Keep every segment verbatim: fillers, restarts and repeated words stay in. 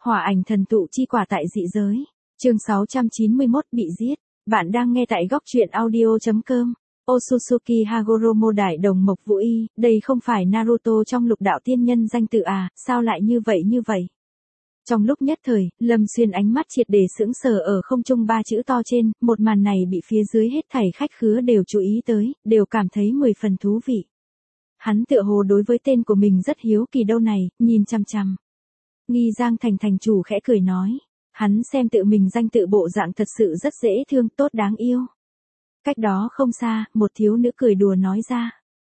Hỏa ảnh thần tụ chi quả tại dị giới. Chương sáu trăm chín mươi mốt bị giết. Bạn đang nghe tại góc truyện audio chấm com. Otsutsuki Hagoromo đại đồng Mộc Vũ Y, đây không phải Naruto trong lục đạo tiên nhân danh tự à, sao lại như vậy như vậy? Trong lúc nhất thời, Lâm Xuyên ánh mắt triệt để sững sờ ở không trung ba chữ to trên, một màn này bị phía dưới hết thảy khách khứa đều chú ý tới, đều cảm thấy mười phần thú vị. Hắn tựa hồ đối với tên của mình rất hiếu kỳ đâu này, nhìn chăm chăm. Nghi Giang Thành thành chủ khẽ cười nói, hắn xem tự mình danh tự bộ dạng thật sự rất dễ thương, tốt đáng yêu. Cách đó không xa, một thiếu nữ cười đùa nói ra.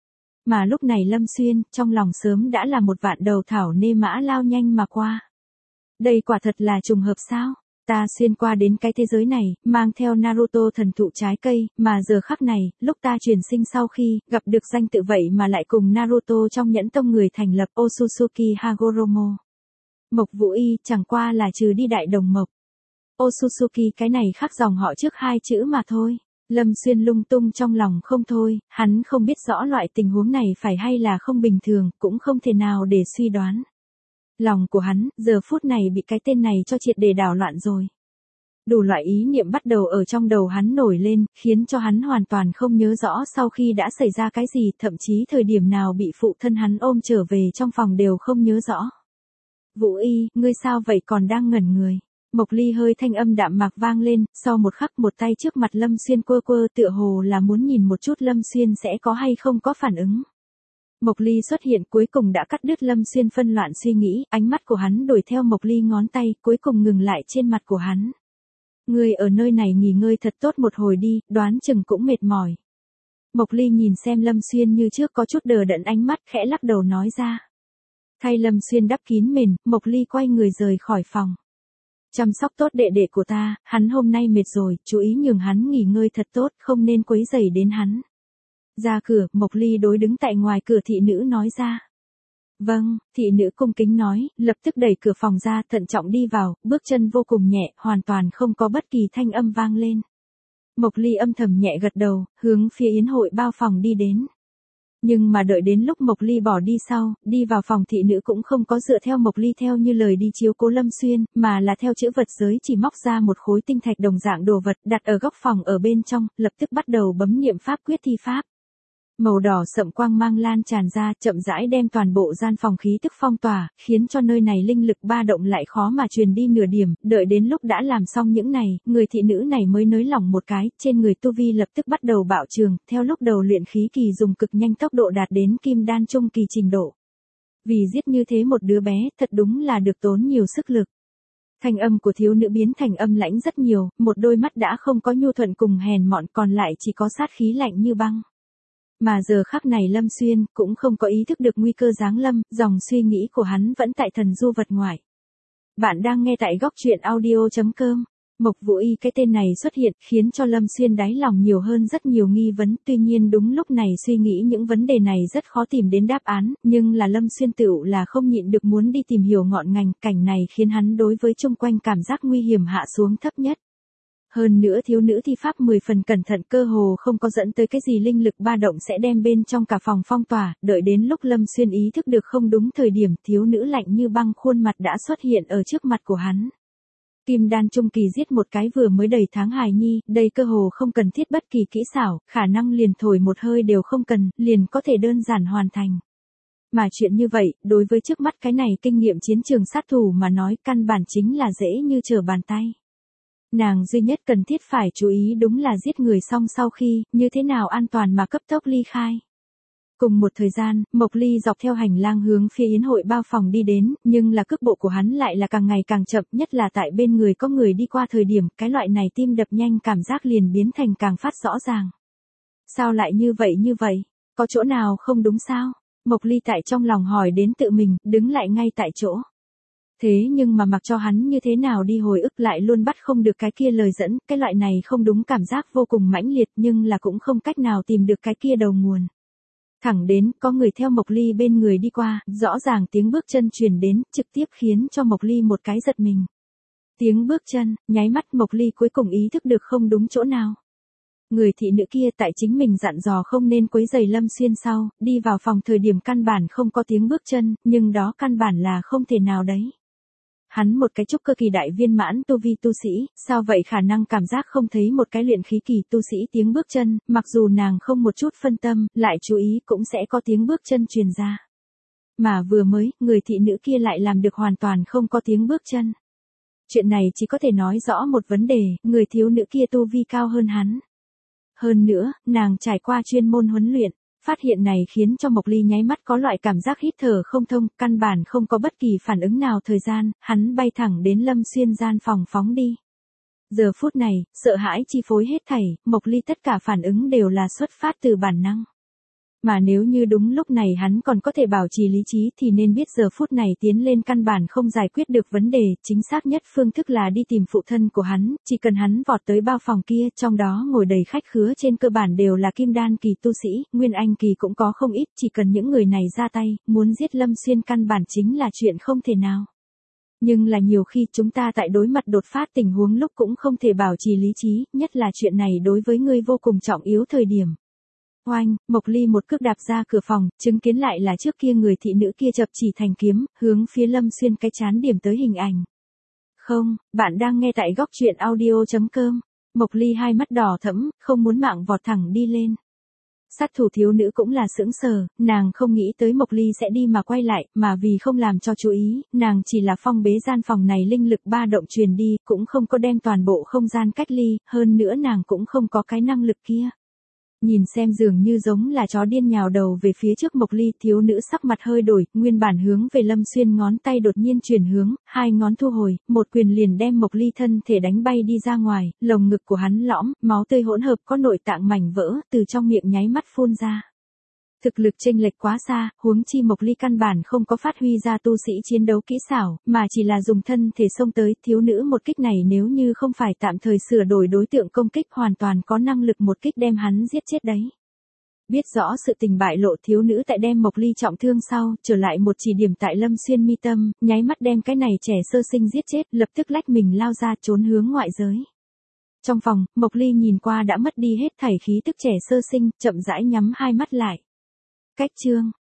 Mà lúc này Lâm Xuyên, trong lòng sớm đã là một vạn đầu thảo nê mã lao nhanh mà qua. Đây quả thật là trùng hợp sao? Ta xuyên qua đến cái thế giới này, mang theo Naruto thần thụ trái cây, mà giờ khắc này, lúc ta chuyển sinh sau khi, gặp được danh tự vậy mà lại cùng Naruto trong nhẫn tông người thành lập Otsutsuki Hagoromo. Mộc Vũ Y chẳng qua là trừ đi đại đồng Mộc. Otsutsuki cái này khác dòng họ trước hai chữ mà thôi. Lâm Xuyên lung tung trong lòng không thôi, hắn không biết rõ loại tình huống này phải hay là không bình thường, cũng không thể nào để suy đoán. Lòng của hắn, giờ phút này bị cái tên này cho triệt để đảo loạn rồi. Đủ loại ý niệm bắt đầu ở trong đầu hắn nổi lên, khiến cho hắn hoàn toàn không nhớ rõ sau khi đã xảy ra cái gì, thậm chí thời điểm nào bị phụ thân hắn ôm trở về trong phòng đều không nhớ rõ. Vũ Y, ngươi sao vậy còn đang ngẩn người? Mộc Ly hơi thanh âm đạm mạc vang lên, sau một khắc một tay trước mặt Lâm Xuyên quơ quơ tựa hồ là muốn nhìn một chút Lâm Xuyên sẽ có hay không có phản ứng. Mộc Ly xuất hiện cuối cùng đã cắt đứt Lâm Xuyên phân loạn suy nghĩ, ánh mắt của hắn đuổi theo Mộc Ly ngón tay, cuối cùng ngừng lại trên mặt của hắn. Ngươi ở nơi này nghỉ ngơi thật tốt một hồi đi, đoán chừng cũng mệt mỏi. Mộc Ly nhìn xem Lâm Xuyên như trước có chút đờ đẫn ánh mắt khẽ lắc đầu nói ra. Thay Lâm Xuyên đắp kín mền, Mộc Ly quay người rời khỏi phòng. Chăm sóc tốt đệ đệ của ta, hắn hôm nay mệt rồi, chú ý nhường hắn nghỉ ngơi thật tốt, không nên quấy rầy đến hắn. Ra cửa, Mộc Ly đối đứng tại ngoài cửa thị nữ nói ra. Vâng, thị nữ cung kính nói, lập tức đẩy cửa phòng ra, thận trọng đi vào, bước chân vô cùng nhẹ, hoàn toàn không có bất kỳ thanh âm vang lên. Mộc Ly âm thầm nhẹ gật đầu, hướng phía yến hội bao phòng đi đến. Nhưng mà đợi đến lúc Mộc Ly bỏ đi sau, đi vào phòng thị nữ cũng không có dựa theo Mộc Ly theo như lời đi chiếu cố Lâm Xuyên, mà là theo chữ vật giới chỉ móc ra một khối tinh thạch đồng dạng đồ vật đặt ở góc phòng ở bên trong, lập tức bắt đầu bấm niệm pháp quyết thi pháp. Màu đỏ sậm quang mang lan tràn ra, chậm rãi đem toàn bộ gian phòng khí tức phong tỏa, khiến cho nơi này linh lực ba động lại khó mà truyền đi nửa điểm, đợi đến lúc đã làm xong những này, người thị nữ này mới nới lỏng một cái, trên người tu vi lập tức bắt đầu bạo trường, theo lúc đầu luyện khí kỳ dùng cực nhanh tốc độ đạt đến kim đan trung kỳ trình độ. Vì giết như thế một đứa bé, thật đúng là được tốn nhiều sức lực. Thanh âm của thiếu nữ biến thành âm lãnh rất nhiều, một đôi mắt đã không có nhu thuận cùng hèn mọn còn lại chỉ có sát khí lạnh như băng. Mà giờ khắc này Lâm Xuyên cũng không có ý thức được nguy cơ giáng lâm, dòng suy nghĩ của hắn vẫn tại thần du vật ngoại. Bạn đang nghe tại góc truyện audio chấm com. Mộc Vũ Y cái tên này xuất hiện khiến cho Lâm Xuyên đáy lòng nhiều hơn rất nhiều nghi vấn, tuy nhiên đúng lúc này suy nghĩ những vấn đề này rất khó tìm đến đáp án, nhưng là Lâm Xuyên tựu là không nhịn được muốn đi tìm hiểu ngọn ngành, cảnh này khiến hắn đối với chung quanh cảm giác nguy hiểm hạ xuống thấp nhất. Hơn nữa thiếu nữ thi pháp mười phần cẩn thận cơ hồ không có dẫn tới cái gì linh lực ba động sẽ đem bên trong cả phòng phong tỏa, đợi đến lúc Lâm Xuyên ý thức được không đúng thời điểm thiếu nữ lạnh như băng khuôn mặt đã xuất hiện ở trước mặt của hắn. Kim đan trung kỳ giết một cái vừa mới đầy tháng hài nhi, đây cơ hồ không cần thiết bất kỳ kỹ xảo, khả năng liền thổi một hơi đều không cần, liền có thể đơn giản hoàn thành. Mà chuyện như vậy, đối với trước mắt cái này kinh nghiệm chiến trường sát thủ mà nói căn bản chính là dễ như trở bàn tay. Nàng duy nhất cần thiết phải chú ý đúng là giết người xong sau khi, như thế nào an toàn mà cấp tốc ly khai. Cùng một thời gian, Mộc Ly dọc theo hành lang hướng phía yến hội bao phòng đi đến, nhưng là cước bộ của hắn lại là càng ngày càng chậm, nhất là tại bên người có người đi qua thời điểm, cái loại này tim đập nhanh cảm giác liền biến thành càng phát rõ ràng. Sao lại như vậy như vậy? Có chỗ nào không đúng sao? Mộc Ly tại trong lòng hỏi đến tự mình, đứng lại ngay tại chỗ. Thế nhưng mà mặc cho hắn như thế nào đi hồi ức lại luôn bắt không được cái kia lời dẫn, cái loại này không đúng cảm giác vô cùng mãnh liệt nhưng là cũng không cách nào tìm được cái kia đầu nguồn. Thẳng đến, có người theo Mộc Ly bên người đi qua, rõ ràng tiếng bước chân truyền đến, trực tiếp khiến cho Mộc Ly một cái giật mình. Tiếng bước chân, nháy mắt Mộc Ly cuối cùng ý thức được không đúng chỗ nào. Người thị nữ kia tại chính mình dặn dò không nên quấy rầy Lâm Xuyên sau, đi vào phòng thời điểm căn bản không có tiếng bước chân, nhưng đó căn bản là không thể nào đấy. hắn một cái trúc cơ kỳ đại viên mãn tu vi tu sĩ, sao vậy khả năng cảm giác không thấy một cái luyện khí kỳ tu sĩ tiếng bước chân, mặc dù nàng không một chút phân tâm, lại chú ý cũng sẽ có tiếng bước chân truyền ra. Mà vừa mới, người thị nữ kia lại làm được hoàn toàn không có tiếng bước chân. Chuyện này chỉ có thể nói rõ một vấn đề, người thiếu nữ kia tu vi cao hơn hắn. Hơn nữa, nàng trải qua chuyên môn huấn luyện. Phát hiện này khiến cho Mộc Ly nháy mắt có loại cảm giác hít thở không thông, căn bản không có bất kỳ phản ứng nào thời gian, hắn bay thẳng đến Lâm Xuyên gian phòng phóng đi. Giờ phút này, sợ hãi chi phối hết thảy, Mộc Ly tất cả phản ứng đều là xuất phát từ bản năng. Mà nếu như đúng lúc này hắn còn có thể bảo trì lý trí thì nên biết giờ phút này tiến lên căn bản không giải quyết được vấn đề, chính xác nhất phương thức là đi tìm phụ thân của hắn, chỉ cần hắn vọt tới bao phòng kia, trong đó ngồi đầy khách khứa trên cơ bản đều là kim đan kỳ tu sĩ, nguyên anh kỳ cũng có không ít, chỉ cần những người này ra tay, muốn giết Lâm Xuyên căn bản chính là chuyện không thể nào. Nhưng là nhiều khi chúng ta tại đối mặt đột phát tình huống lúc cũng không thể bảo trì lý trí, nhất là chuyện này đối với ngươi vô cùng trọng yếu thời điểm. Oanh, Mộc Ly một cước đạp ra cửa phòng, chứng kiến lại là trước kia người thị nữ kia chập chỉ thành kiếm, hướng phía Lâm Xuyên cái chán điểm tới hình ảnh. Không, bạn đang nghe tại góc truyện audio chấm com. Mộc Ly hai mắt đỏ thẫm, không muốn mạng vọt thẳng đi lên. Sát thủ thiếu nữ cũng là sững sờ, nàng không nghĩ tới Mộc Ly sẽ đi mà quay lại, mà vì không làm cho chú ý, nàng chỉ là phong bế gian phòng này linh lực ba động truyền đi, cũng không có đem toàn bộ không gian cách ly, hơn nữa nàng cũng không có cái năng lực kia. Nhìn xem dường như giống là chó điên nhào đầu về phía trước Mộc Ly, thiếu nữ sắc mặt hơi đổi, nguyên bản hướng về Lâm Xuyên ngón tay đột nhiên chuyển hướng, hai ngón thu hồi, một quyền liền đem Mộc Ly thân thể đánh bay đi ra ngoài, lồng ngực của hắn lõm, máu tươi hỗn hợp có nội tạng mảnh vỡ, từ trong miệng nháy mắt phun ra. Thực lực chênh lệch quá xa, huống chi Mộc Ly căn bản không có phát huy ra tu sĩ chiến đấu kỹ xảo, mà chỉ là dùng thân thể xông tới, thiếu nữ một kích này nếu như không phải tạm thời sửa đổi đối tượng công kích hoàn toàn có năng lực một kích đem hắn giết chết đấy. Biết rõ sự tình bại lộ thiếu nữ tại đem Mộc Ly trọng thương sau, trở lại một chỉ điểm tại Lâm Xuyên mi tâm, nháy mắt đem cái này trẻ sơ sinh giết chết, lập tức lách mình lao ra trốn hướng ngoại giới. Trong phòng, Mộc Ly nhìn qua đã mất đi hết thảy khí tức trẻ sơ sinh, chậm rãi nhắm hai mắt lại. Cách chương